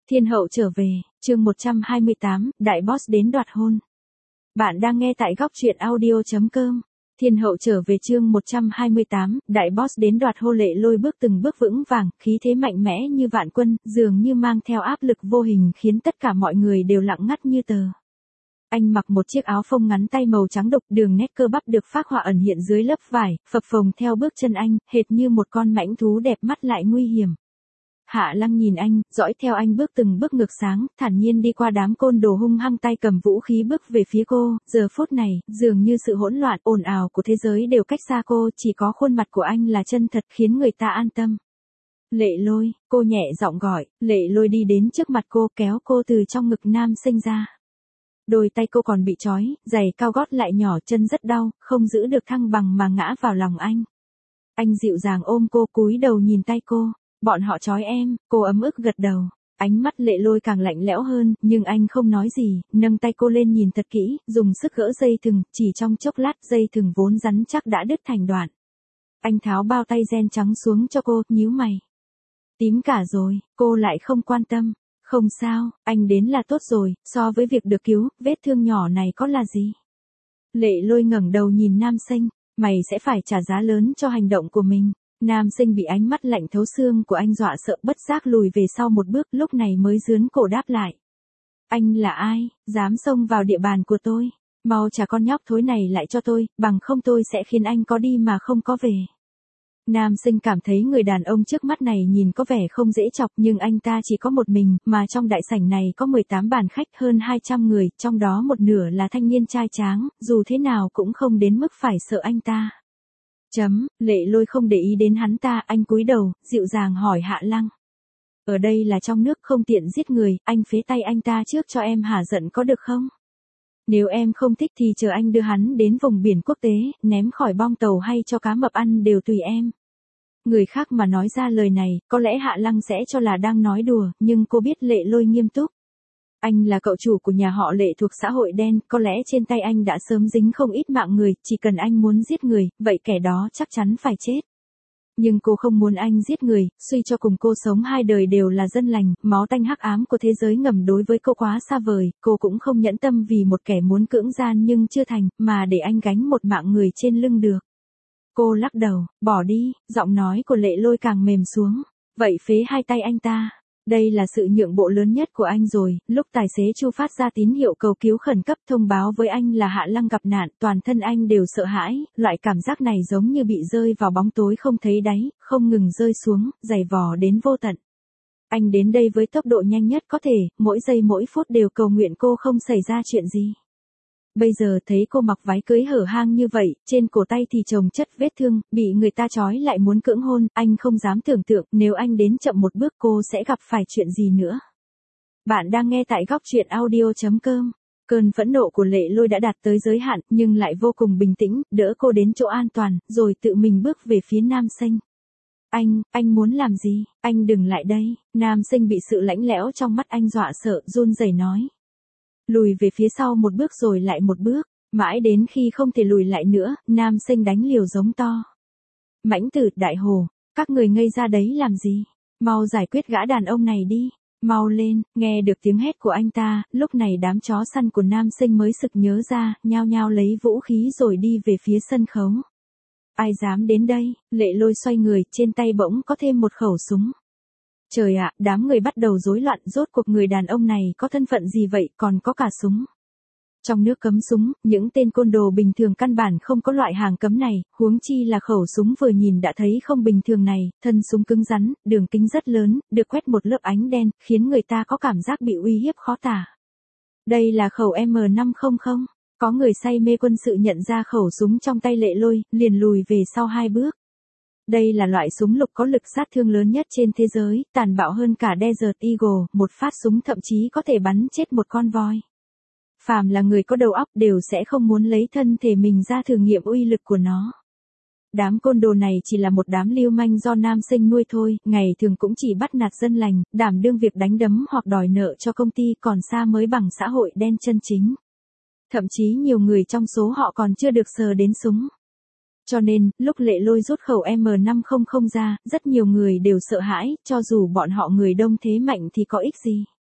Thiên hậu trở về, chương 128, đại boss đến đoạt hôn. Bạn đang nghe tại góc truyện audio.com. Thiên hậu trở về chương 128, đại boss đến đoạt hôn. Lệ Lôi bước từng bước vững vàng, khí thế mạnh mẽ như vạn quân, dường như mang theo áp lực vô hình khiến tất cả mọi người đều lặng ngắt như tờ. Anh mặc một chiếc áo phông ngắn tay màu trắng đục, đường nét cơ bắp được phác họa ẩn hiện dưới lớp vải, phập phồng theo bước chân anh, hệt như một con mãnh thú đẹp mắt lại nguy hiểm. Hạ Lăng nhìn anh, dõi theo anh bước từng bước ngược sáng, thản nhiên đi qua đám côn đồ hung hăng tay cầm vũ khí bước về phía cô. Giờ phút này, dường như sự hỗn loạn, ồn ào của thế giới đều cách xa cô, chỉ có khuôn mặt của anh là chân thật khiến người ta an tâm. Lệ Lôi, cô nhẹ giọng gọi. Lệ Lôi đi đến trước mặt cô, kéo cô từ trong ngực nam sinh ra. Đôi tay cô còn bị trói, giày cao gót lại nhỏ, chân rất đau, không giữ được thăng bằng mà ngã vào lòng anh. Anh dịu dàng ôm cô, cúi đầu nhìn tay cô. Bọn họ trói em, cô ấm ức gật đầu. Ánh mắt Lệ Lôi càng lạnh lẽo hơn, nhưng anh không nói gì, nâng tay cô lên nhìn thật kỹ, dùng sức gỡ dây thừng, chỉ trong chốc lát dây thừng vốn rắn chắc đã đứt thành đoạn. Anh tháo bao tay ren trắng xuống cho cô, nhíu mày. Tím cả rồi, cô lại không quan tâm. Không sao, anh đến là tốt rồi, so với việc được cứu, vết thương nhỏ này có là gì? Lệ Lôi ngẩng đầu nhìn nam sinh, mày sẽ phải trả giá lớn cho hành động của mình. Nam sinh bị ánh mắt lạnh thấu xương của anh dọa sợ, bất giác lùi về sau một bước, lúc này mới giương cổ đáp lại. Anh là ai, dám xông vào địa bàn của tôi? Mau trả con nhóc thối này lại cho tôi, bằng không tôi sẽ khiến anh có đi mà không có về. Nam sinh cảm thấy người đàn ông trước mắt này nhìn có vẻ không dễ chọc, nhưng anh ta chỉ có một mình, mà trong đại sảnh này có 18 bàn khách, hơn 200 người, trong đó một nửa là thanh niên trai tráng, dù thế nào cũng không đến mức phải sợ anh ta. Lệ Lôi không để ý đến hắn ta, anh cúi đầu, dịu dàng hỏi Hạ Lăng. Ở đây là trong nước, không tiện giết người, anh phế tay anh ta trước cho em hả giận có được không? Nếu em không thích thì chờ anh đưa hắn đến vùng biển quốc tế, ném khỏi bong tàu hay cho cá mập ăn đều tùy em. Người khác mà nói ra lời này, có lẽ Hạ Lăng sẽ cho là đang nói đùa, nhưng cô biết Lệ Lôi nghiêm túc. Anh là cậu chủ của nhà họ Lệ thuộc xã hội đen, có lẽ trên tay anh đã sớm dính không ít mạng người, chỉ cần anh muốn giết người, vậy kẻ đó chắc chắn phải chết. Nhưng cô không muốn anh giết người, suy cho cùng cô sống hai đời đều là dân lành, máu tanh hắc ám của thế giới ngầm đối với cô quá xa vời, cô cũng không nhẫn tâm vì một kẻ muốn cưỡng gian nhưng chưa thành, mà để anh gánh một mạng người trên lưng được. Cô lắc đầu, bỏ đi, giọng nói của Lệ Lôi càng mềm xuống. Vậy phế hai tay anh ta. Đây là sự nhượng bộ lớn nhất của anh rồi. Lúc tài xế Chu phát ra tín hiệu cầu cứu khẩn cấp thông báo với anh là Hạ Lăng gặp nạn, toàn thân anh đều sợ hãi, loại cảm giác này giống như bị rơi vào bóng tối không thấy đáy, không ngừng rơi xuống, dày vò đến vô tận. Anh đến đây với tốc độ nhanh nhất có thể, mỗi giây mỗi phút đều cầu nguyện cô không xảy ra chuyện gì. Bây giờ thấy cô mặc váy cưới hở hang như vậy, trên cổ tay thì chồng chất vết thương, bị người ta trói lại muốn cưỡng hôn, anh không dám tưởng tượng, nếu anh đến chậm một bước cô sẽ gặp phải chuyện gì nữa. Bạn đang nghe tại góc truyện audio.com. Cơn phẫn nộ của Lệ Lôi đã đạt tới giới hạn, nhưng lại vô cùng bình tĩnh, đỡ cô đến chỗ an toàn, rồi tự mình bước về phía nam sinh. Anh muốn làm gì? Anh đừng lại đây. Nam sinh bị sự lãnh lẽo trong mắt anh dọa sợ, run rẩy nói. Lùi về phía sau một bước rồi lại một bước, mãi đến khi không thể lùi lại nữa, nam sinh đánh liều giống to. Mãnh tử, Đại Hồ, các người ngây ra đấy làm gì? Mau giải quyết gã đàn ông này đi, mau lên. Nghe được tiếng hét của anh ta, lúc này đám chó săn của nam sinh mới sực nhớ ra, nhao nhao lấy vũ khí rồi đi về phía sân khấu. Ai dám đến đây? Lệ Lôi xoay người, trên tay bỗng có thêm một khẩu súng. Trời ạ, đám người bắt đầu rối loạn, rốt cuộc người đàn ông này có thân phận gì vậy, còn có cả súng. Trong nước cấm súng, những tên côn đồ bình thường căn bản không có loại hàng cấm này, huống chi là khẩu súng vừa nhìn đã thấy không bình thường này, thân súng cứng rắn, đường kính rất lớn, được quét một lớp ánh đen, khiến người ta có cảm giác bị uy hiếp khó tả. Đây là khẩu M500, có người say mê quân sự nhận ra khẩu súng trong tay Lệ Lôi, liền lùi về sau 2 bước. Đây là loại súng lục có lực sát thương lớn nhất trên thế giới, tàn bạo hơn cả Desert Eagle, một phát súng thậm chí có thể bắn chết một con voi. Phàm là người có đầu óc đều sẽ không muốn lấy thân thể mình ra thử nghiệm uy lực của nó. Đám côn đồ này chỉ là một đám lưu manh do nam sinh nuôi thôi, ngày thường cũng chỉ bắt nạt dân lành, đảm đương việc đánh đấm hoặc đòi nợ cho công ty, còn xa mới bằng xã hội đen chân chính. Thậm chí nhiều người trong số họ còn chưa được sờ đến súng. Cho nên, lúc Lệ Lôi rút khẩu M500 ra, rất nhiều người đều sợ hãi, cho dù bọn họ người đông thế mạnh thì có ích gì.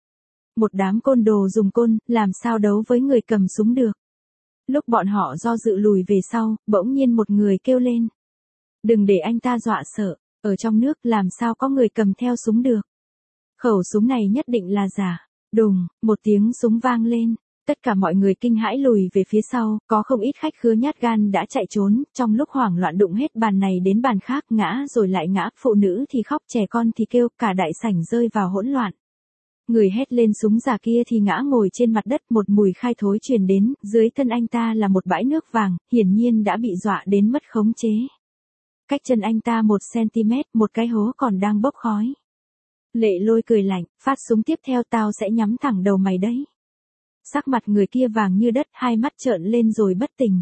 Một đám côn đồ dùng côn, làm sao đấu với người cầm súng được. Lúc bọn họ do dự lùi về sau, bỗng nhiên một người kêu lên. Đừng để anh ta dọa sợ, ở trong nước làm sao có người cầm theo súng được. Khẩu súng này nhất định là giả. Đùng, một tiếng súng vang lên. Tất cả mọi người kinh hãi lùi về phía sau, có không ít khách khứa nhát gan đã chạy trốn, trong lúc hoảng loạn đụng hết bàn này đến bàn khác, ngã rồi lại ngã, phụ nữ thì khóc, trẻ con thì kêu, cả đại sảnh rơi vào hỗn loạn. Người hét lên súng giả kia thì ngã ngồi trên mặt đất, một mùi khai thối truyền đến, dưới thân anh ta là một bãi nước vàng, hiển nhiên đã bị dọa đến mất khống chế. Cách chân anh ta 1 cm, một cái hố còn đang bốc khói. Lệ Lôi cười lạnh, phát súng tiếp theo tao sẽ nhắm thẳng đầu mày đấy. Sắc mặt người kia vàng như đất, hai mắt trợn lên rồi bất tỉnh.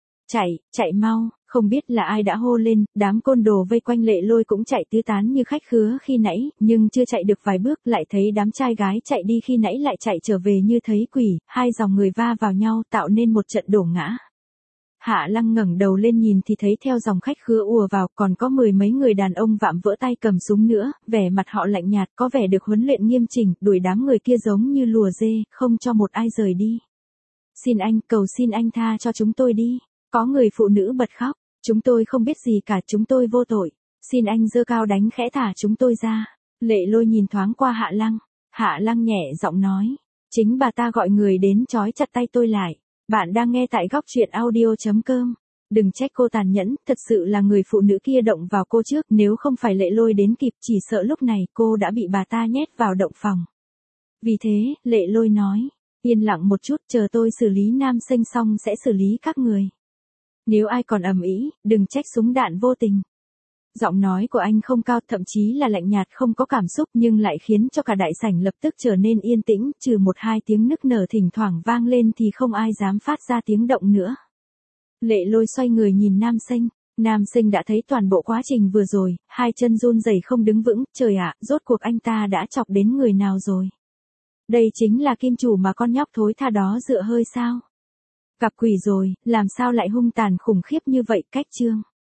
Chạy mau, không biết là ai đã hô lên, đám côn đồ vây quanh Lệ Lôi cũng chạy tứ tán như khách khứa khi nãy, nhưng chưa chạy được vài bước lại thấy đám trai gái chạy đi khi nãy lại chạy trở về như thấy quỷ, hai dòng người va vào nhau tạo nên một trận đổ ngã. Hạ Lăng ngẩng đầu lên nhìn thì thấy theo dòng khách khứa ùa vào còn có 10 mấy người đàn ông vạm vỡ tay cầm súng nữa, vẻ mặt họ lạnh nhạt, có vẻ được huấn luyện nghiêm chỉnh, đuổi đám người kia giống như lùa dê, không cho một ai rời đi. Xin anh, cầu xin anh tha cho chúng tôi đi. Có người phụ nữ bật khóc, chúng tôi không biết gì cả, chúng tôi vô tội. Xin anh giơ cao đánh khẽ thả chúng tôi ra. Lệ Lôi nhìn thoáng qua Hạ Lăng. Hạ Lăng nhẹ giọng nói, chính bà ta gọi người đến trói chặt tay tôi lại. Bạn đang nghe tại góc truyện audio.com. Đừng trách cô tàn nhẫn, thật sự là người phụ nữ kia động vào cô trước, nếu không phải Lệ Lôi đến kịp chỉ sợ lúc này cô đã bị bà ta nhét vào động phòng. Vì thế, Lệ Lôi nói, yên lặng một chút, chờ tôi xử lý nam sinh xong sẽ xử lý các người. Nếu ai còn ầm ĩ, đừng trách súng đạn vô tình. Giọng nói của anh không cao, thậm chí là lạnh nhạt không có cảm xúc nhưng lại khiến cho cả đại sảnh lập tức trở nên yên tĩnh, trừ 1-2 tiếng nức nở thỉnh thoảng vang lên thì không ai dám phát ra tiếng động nữa. Lệ Lôi xoay người nhìn nam sinh đã thấy toàn bộ quá trình vừa rồi, hai chân run rẩy không đứng vững, trời ạ, rốt cuộc anh ta đã chọc đến người nào rồi. Đây chính là kim chủ mà con nhóc thối tha đó dựa hơi sao. Gặp quỷ rồi, làm sao lại hung tàn khủng khiếp như vậy, cách chương.